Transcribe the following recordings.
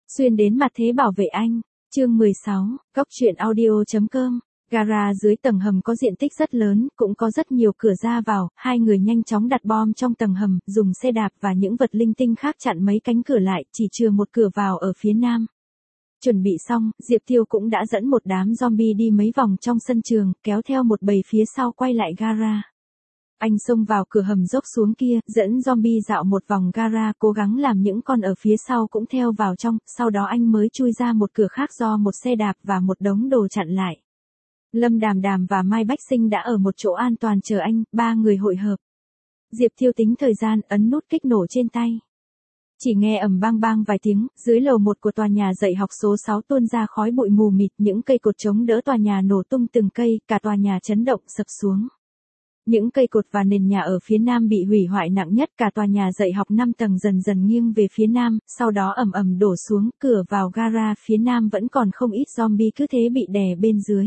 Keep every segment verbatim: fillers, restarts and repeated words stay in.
Xuyên đến mặt thế bảo vệ anh. Chương mười sáu, Góc truyện audio chấm com. Gara dưới tầng hầm có diện tích rất lớn, cũng có rất nhiều cửa ra vào, hai người nhanh chóng đặt bom trong tầng hầm, dùng xe đạp và những vật linh tinh khác chặn mấy cánh cửa lại, chỉ chừa một cửa vào ở phía nam. Chuẩn bị xong, Diệp Tiêu cũng đã dẫn một đám zombie đi mấy vòng trong sân trường, kéo theo một bầy phía sau quay lại gara. Anh xông vào cửa hầm dốc xuống kia, dẫn zombie dạo một vòng gara, cố gắng làm những con ở phía sau cũng theo vào trong, sau đó anh mới chui ra một cửa khác do một xe đạp và một đống đồ chặn lại. Lâm Đàm Đàm và Mai Bách Sinh đã ở một chỗ an toàn chờ anh, ba người hội hợp. Diệp Tiêu tính thời gian, ấn nút kích nổ trên tay. Chỉ nghe ầm bang bang vài tiếng, dưới lầu một của tòa nhà dạy học số sáu tuôn ra khói bụi mù mịt, những cây cột chống đỡ tòa nhà nổ tung từng cây, cả tòa nhà chấn động sập xuống. Những cây cột và nền nhà ở phía nam bị hủy hoại nặng nhất, cả tòa nhà dạy học năm tầng dần dần nghiêng về phía nam, sau đó ầm ầm đổ xuống, cửa vào gara phía nam vẫn còn không ít zombie cứ thế bị đè bên dưới.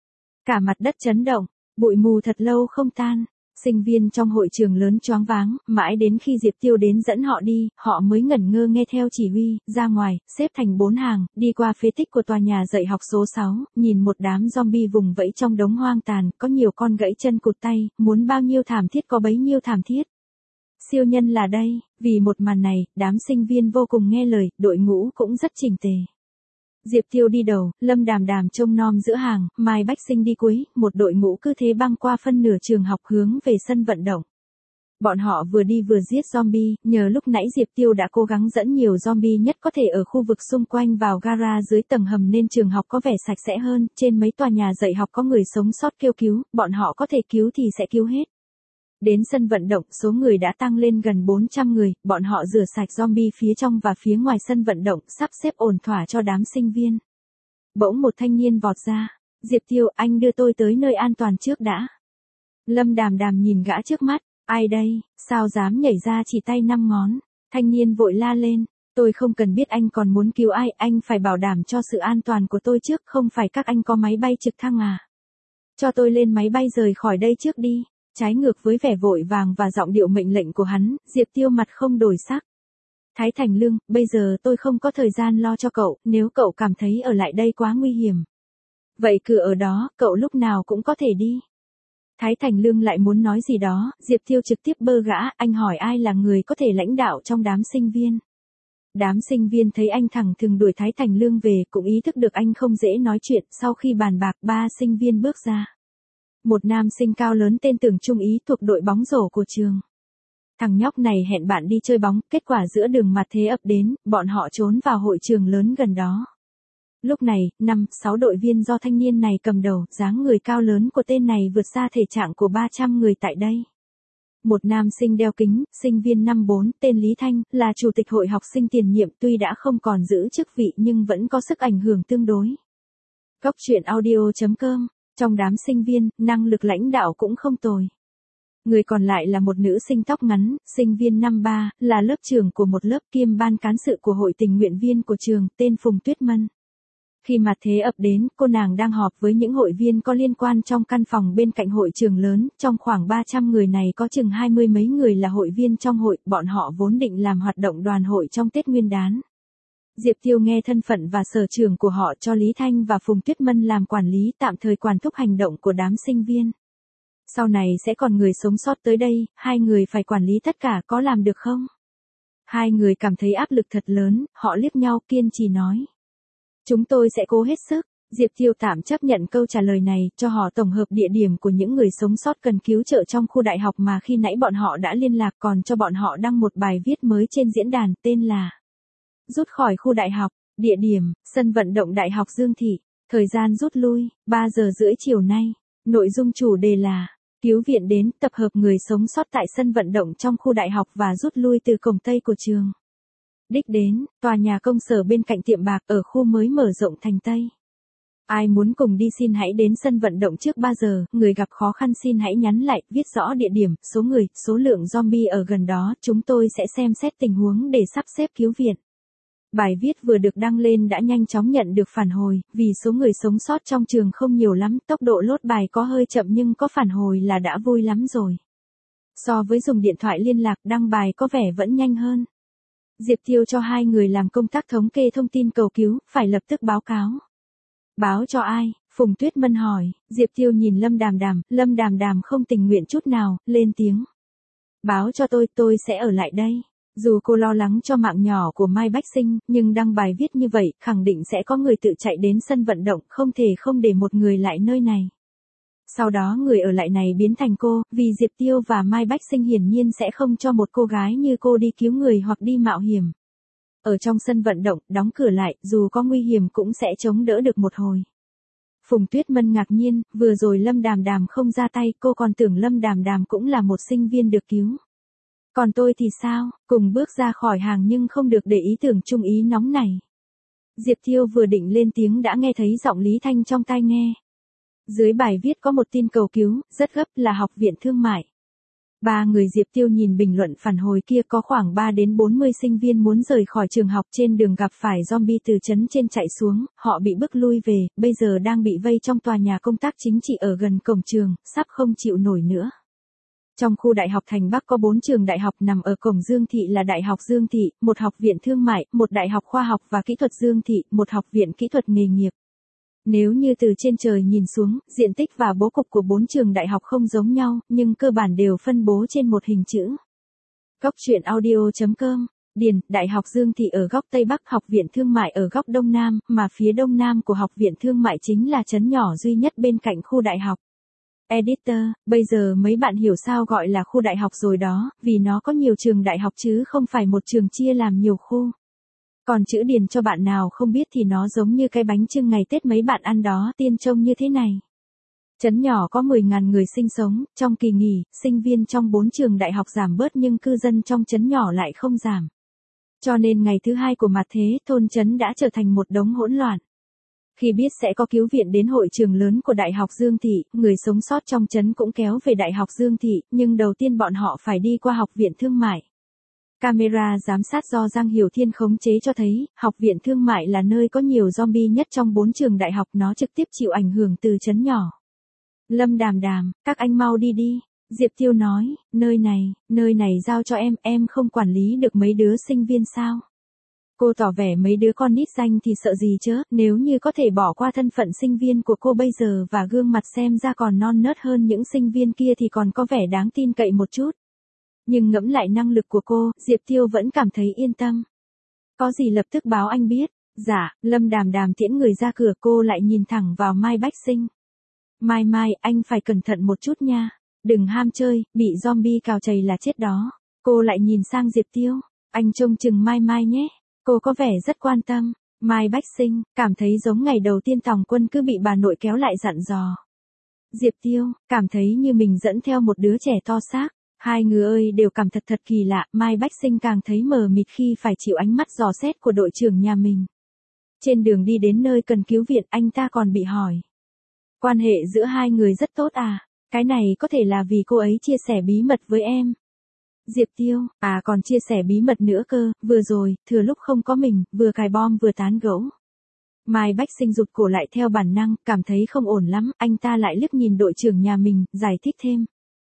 Cả mặt đất chấn động, bụi mù thật lâu không tan. Sinh viên trong hội trường lớn choáng váng, mãi đến khi Diệp Tiêu đến dẫn họ đi, họ mới ngẩn ngơ nghe theo chỉ huy, ra ngoài, xếp thành bốn hàng, đi qua phế tích của tòa nhà dạy học số sáu, nhìn một đám zombie vùng vẫy trong đống hoang tàn, có nhiều con gãy chân cụt tay, muốn bao nhiêu thảm thiết có bấy nhiêu thảm thiết. Siêu nhân là đây, vì một màn này, đám sinh viên vô cùng nghe lời, đội ngũ cũng rất chỉnh tề. Diệp Tiêu đi đầu, Lâm Đàm Đàm trông nom giữa hàng, Mai Bách Sinh đi cuối, một đội ngũ cứ thế băng qua phân nửa trường học hướng về sân vận động. Bọn họ vừa đi vừa giết zombie, nhờ lúc nãy Diệp Tiêu đã cố gắng dẫn nhiều zombie nhất có thể ở khu vực xung quanh vào gara dưới tầng hầm nên trường học có vẻ sạch sẽ hơn, trên mấy tòa nhà dạy học có người sống sót kêu cứu, bọn họ có thể cứu thì sẽ cứu hết. Đến sân vận động, số người đã tăng lên gần bốn trăm người, bọn họ rửa sạch zombie phía trong và phía ngoài sân vận động, sắp xếp ổn thỏa cho đám sinh viên. Bỗng một thanh niên vọt ra, Diệp Tiêu, anh đưa tôi tới nơi an toàn trước đã. Lâm Đàm Đàm nhìn gã trước mắt, ai đây, sao dám nhảy ra chỉ tay năm ngón, thanh niên vội la lên, tôi không cần biết anh còn muốn cứu ai, anh phải bảo đảm cho sự an toàn của tôi trước, không phải các anh có máy bay trực thăng à. Cho tôi lên máy bay rời khỏi đây trước đi. Trái ngược với vẻ vội vàng và giọng điệu mệnh lệnh của hắn, Diệp Tiêu mặt không đổi sắc. Thái Thành Lương, bây giờ tôi không có thời gian lo cho cậu, nếu cậu cảm thấy ở lại đây quá nguy hiểm. Vậy cứ ở đó, cậu lúc nào cũng có thể đi. Thái Thành Lương lại muốn nói gì đó, Diệp Tiêu trực tiếp bơ gã, anh hỏi ai là người có thể lãnh đạo trong đám sinh viên. Đám sinh viên thấy anh thẳng thừng đuổi Thái Thành Lương về, cũng ý thức được anh không dễ nói chuyện, sau khi bàn bạc ba sinh viên bước ra. Một nam sinh cao lớn tên Tưởng Trung Ý thuộc đội bóng rổ của trường. Thằng nhóc này hẹn bạn đi chơi bóng, kết quả giữa đường mặt thế ập đến, bọn họ trốn vào hội trường lớn gần đó. Lúc này, năm, sáu đội viên do thanh niên này cầm đầu, dáng người cao lớn của tên này vượt xa thể trạng của ba trăm người tại đây. Một nam sinh đeo kính, sinh viên năm bốn, tên Lý Thanh, là chủ tịch hội học sinh tiền nhiệm, tuy đã không còn giữ chức vị nhưng vẫn có sức ảnh hưởng tương đối. Góc truyện audio chấm com. Trong đám sinh viên, năng lực lãnh đạo cũng không tồi. Người còn lại là một nữ sinh tóc ngắn, sinh viên năm ba, là lớp trưởng của một lớp kiêm ban cán sự của hội tình nguyện viên của trường, tên Phùng Tuyết Mân. Khi mặt thế ập đến, cô nàng đang họp với những hội viên có liên quan trong căn phòng bên cạnh hội trường lớn, trong khoảng ba trăm người này có chừng hai mươi mấy người là hội viên trong hội, bọn họ vốn định làm hoạt động đoàn hội trong Tết Nguyên đán. Diệp Tiêu nghe thân phận và sở trường của họ cho Lý Thanh và Phùng Tuyết Mân làm quản lý, tạm thời quản thúc hành động của đám sinh viên. Sau này sẽ còn người sống sót tới đây, hai người phải quản lý tất cả, có làm được không? Hai người cảm thấy áp lực thật lớn, họ liếc nhau kiên trì nói. Chúng tôi sẽ cố hết sức. Diệp Tiêu tạm chấp nhận câu trả lời này, cho họ tổng hợp địa điểm của những người sống sót cần cứu trợ trong khu đại học mà khi nãy bọn họ đã liên lạc, còn cho bọn họ đăng một bài viết mới trên diễn đàn, tên là Rút khỏi khu đại học, địa điểm, sân vận động Đại học Dương Thị, thời gian rút lui, ba giờ rưỡi chiều nay, nội dung chủ đề là, cứu viện đến, tập hợp người sống sót tại sân vận động trong khu đại học và rút lui từ cổng Tây của trường. Đích đến, tòa nhà công sở bên cạnh tiệm bạc ở khu mới mở rộng thành Tây. Ai muốn cùng đi xin hãy đến sân vận động trước ba giờ, người gặp khó khăn xin hãy nhắn lại, viết rõ địa điểm, số người, số lượng zombie ở gần đó, chúng tôi sẽ xem xét tình huống để sắp xếp cứu viện. Bài viết vừa được đăng lên đã nhanh chóng nhận được phản hồi, vì số người sống sót trong trường không nhiều lắm, tốc độ lốt bài có hơi chậm nhưng có phản hồi là đã vui lắm rồi. So với dùng điện thoại liên lạc, đăng bài có vẻ vẫn nhanh hơn. Diệp Tiêu cho hai người làm công tác thống kê thông tin cầu cứu, phải lập tức báo cáo. Báo cho ai? Phùng Tuyết Mân hỏi. Diệp Tiêu nhìn Lâm Đàm Đàm, Lâm Đàm Đàm không tình nguyện chút nào, lên tiếng. Báo cho tôi, tôi sẽ ở lại đây. Dù cô lo lắng cho mạng nhỏ của Mai Bách Sinh, nhưng đăng bài viết như vậy, khẳng định sẽ có người tự chạy đến sân vận động, không thể không để một người lại nơi này. Sau đó người ở lại này biến thành cô, vì Diệp Tiêu và Mai Bách Sinh hiển nhiên sẽ không cho một cô gái như cô đi cứu người hoặc đi mạo hiểm. Ở trong sân vận động, đóng cửa lại, dù có nguy hiểm cũng sẽ chống đỡ được một hồi. Phùng Tuyết Mân ngạc nhiên, vừa rồi Lâm Đàm Đàm không ra tay, cô còn tưởng Lâm Đàm Đàm cũng là một sinh viên được cứu. Còn tôi thì sao, cùng bước ra khỏi hàng nhưng không được để ý tưởng chung ý nóng này. Diệp Tiêu vừa định lên tiếng đã nghe thấy giọng Lý Thanh trong tai nghe. Dưới bài viết có một tin cầu cứu, rất gấp là học viện thương mại. Ba người Diệp Tiêu nhìn bình luận phản hồi kia có khoảng ba đến bốn mươi sinh viên muốn rời khỏi trường học trên đường gặp phải zombie từ trấn trên chạy xuống, họ bị bức lui về, bây giờ đang bị vây trong tòa nhà công tác chính trị ở gần cổng trường, sắp không chịu nổi nữa. Trong khu Đại học Thành Bắc có bốn trường đại học nằm ở cổng Dương Thị là Đại học Dương Thị, một học viện thương mại, một Đại học Khoa học và Kỹ thuật Dương Thị, một học viện kỹ thuật nghề nghiệp. Nếu như từ trên trời nhìn xuống, diện tích và bố cục của bốn trường đại học không giống nhau, nhưng cơ bản đều phân bố trên một hình chữ. Góc truyện audio chấm com, Điền, Đại học Dương Thị ở góc Tây Bắc, học viện thương mại ở góc Đông Nam, mà phía Đông Nam của học viện thương mại chính là trấn nhỏ duy nhất bên cạnh khu đại học. Editor, bây giờ mấy bạn hiểu sao gọi là khu đại học rồi đó, vì nó có nhiều trường đại học chứ không phải một trường chia làm nhiều khu. Còn chữ điền cho bạn nào không biết thì nó giống như cái bánh chưng ngày Tết mấy bạn ăn đó, tiên trông như thế này. Trấn nhỏ có mười nghìn người sinh sống, trong kỳ nghỉ, sinh viên trong bốn trường đại học giảm bớt nhưng cư dân trong trấn nhỏ lại không giảm. Cho nên ngày thứ hai của mặt thế, thôn trấn đã trở thành một đống hỗn loạn. Khi biết sẽ có cứu viện đến hội trường lớn của Đại học Dương Thị, người sống sót trong trấn cũng kéo về Đại học Dương Thị, nhưng đầu tiên bọn họ phải đi qua học viện thương mại. Camera giám sát do Giang Hiểu Thiên khống chế cho thấy, học viện thương mại là nơi có nhiều zombie nhất trong bốn trường đại học, nó trực tiếp chịu ảnh hưởng từ trấn nhỏ. Lâm Đàm Đàm, các anh mau đi đi. Diệp Tiêu nói, nơi này, nơi này giao cho em, em không quản lý được mấy đứa sinh viên sao? Cô tỏ vẻ mấy đứa con nít danh thì sợ gì chứ, nếu như có thể bỏ qua thân phận sinh viên của cô bây giờ và gương mặt xem ra còn non nớt hơn những sinh viên kia thì còn có vẻ đáng tin cậy một chút. Nhưng ngẫm lại năng lực của cô, Diệp Tiêu vẫn cảm thấy yên tâm. Có gì lập tức báo anh biết. Dạ, Lâm Đàm Đàm tiễn người ra cửa, cô lại nhìn thẳng vào Mai Bách Sinh. Mai Mai, anh phải cẩn thận một chút nha. Đừng ham chơi, bị zombie cào chày là chết đó. Cô lại nhìn sang Diệp Tiêu. Anh trông chừng Mai Mai nhé. Cô có vẻ rất quan tâm. Mai Bách Sinh, cảm thấy giống ngày đầu tiên Tòng Quân cứ bị bà nội kéo lại dặn dò. Diệp Tiêu, cảm thấy như mình dẫn theo một đứa trẻ to xác. Hai người ơi đều cảm thật thật kỳ lạ, Mai Bách Sinh càng thấy mờ mịt khi phải chịu ánh mắt dò xét của đội trưởng nhà mình. Trên đường đi đến nơi cần cứu viện, anh ta còn bị hỏi. Quan hệ giữa hai người rất tốt à? Cái này có thể là vì cô ấy chia sẻ bí mật với em. Diệp Tiêu, à còn chia sẻ bí mật nữa cơ, vừa rồi, thừa lúc không có mình, vừa cài bom vừa tán gẫu. Mai Bách Sinh rụt cổ lại theo bản năng, cảm thấy không ổn lắm, anh ta lại liếc nhìn đội trưởng nhà mình, giải thích thêm.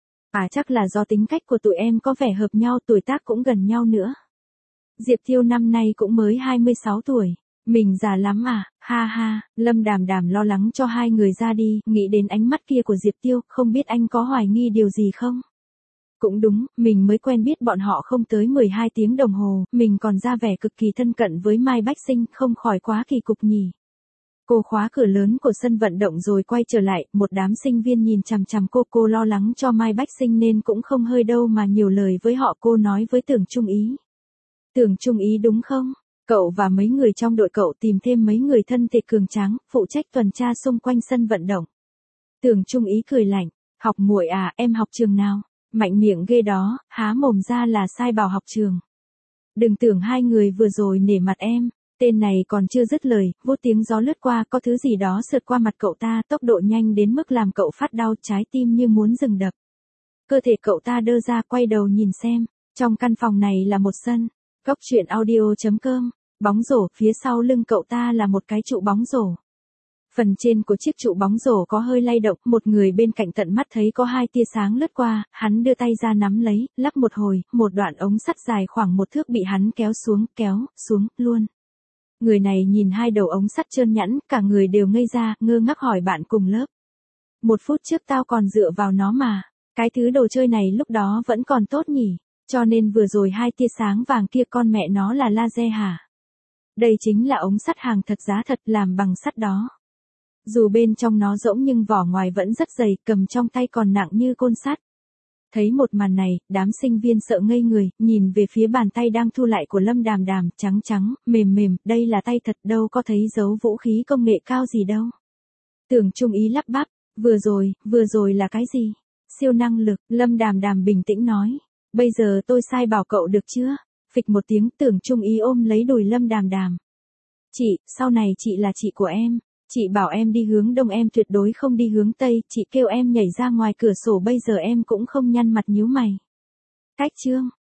À chắc là do tính cách của tụi em có vẻ hợp nhau, tuổi tác cũng gần nhau nữa. Diệp Tiêu năm nay cũng mới hai mươi sáu tuổi. Mình già lắm à, ha ha, Lâm Đàm Đàm lo lắng cho hai người ra đi, nghĩ đến ánh mắt kia của Diệp Tiêu, không biết anh có hoài nghi điều gì không? Cũng đúng, mình mới quen biết bọn họ không tới mười hai tiếng đồng hồ, mình còn ra vẻ cực kỳ thân cận với Mai Bách Sinh, không khỏi quá kỳ cục nhỉ. Cô khóa cửa lớn của sân vận động rồi quay trở lại, một đám sinh viên nhìn chằm chằm cô, cô lo lắng cho Mai Bách Sinh nên cũng không hơi đâu mà nhiều lời với họ, cô nói với Tưởng Trung Ý. Tưởng Trung Ý đúng không? Cậu và mấy người trong đội cậu tìm thêm mấy người thân thể cường tráng, phụ trách tuần tra xung quanh sân vận động. Tưởng Trung Ý cười lạnh, học muội à, em học trường nào? Mạnh miệng ghê đó, há mồm ra là sai bảo học trường. Đừng tưởng hai người vừa rồi nể mặt em. Tên này còn chưa dứt lời, vô tiếng gió lướt qua, có thứ gì đó sượt qua mặt cậu ta, tốc độ nhanh đến mức làm cậu phát đau, trái tim như muốn dừng đập. Cơ thể cậu ta đơ ra, quay đầu nhìn xem, trong căn phòng này là một sân. Góc truyện audio chấm com, bóng rổ, phía sau lưng cậu ta là một cái trụ bóng rổ. Phần trên của chiếc trụ bóng rổ có hơi lay động, một người bên cạnh tận mắt thấy có hai tia sáng lướt qua, hắn đưa tay ra nắm lấy, lắc một hồi, một đoạn ống sắt dài khoảng một thước bị hắn kéo xuống, kéo, xuống, luôn. Người này nhìn hai đầu ống sắt trơn nhẵn, cả người đều ngây ra, ngơ ngác hỏi bạn cùng lớp. Một phút trước tao còn dựa vào nó mà, cái thứ đồ chơi này lúc đó vẫn còn tốt nhỉ, cho nên vừa rồi hai tia sáng vàng kia con mẹ nó là laser hả? Đây chính là ống sắt hàng thật giá thật làm bằng sắt đó. Dù bên trong nó rỗng nhưng vỏ ngoài vẫn rất dày, cầm trong tay còn nặng như côn sắt. Thấy một màn này, đám sinh viên sợ ngây người, nhìn về phía bàn tay đang thu lại của Lâm Đàm Đàm, trắng trắng, mềm mềm, đây là tay thật đâu có thấy giấu vũ khí công nghệ cao gì đâu. Tưởng Trung Ý lắp bắp, vừa rồi, vừa rồi là cái gì? Siêu năng lực, Lâm Đàm Đàm bình tĩnh nói. Bây giờ tôi sai bảo cậu được chưa? Phịch một tiếng, Tưởng Trung Ý ôm lấy đùi Lâm Đàm Đàm. Chị, sau này chị là chị của em. Chị bảo em đi hướng đông em tuyệt đối không đi hướng tây, chị kêu em nhảy ra ngoài cửa sổ bây giờ em cũng không nhăn mặt nhíu mày. Cách chương.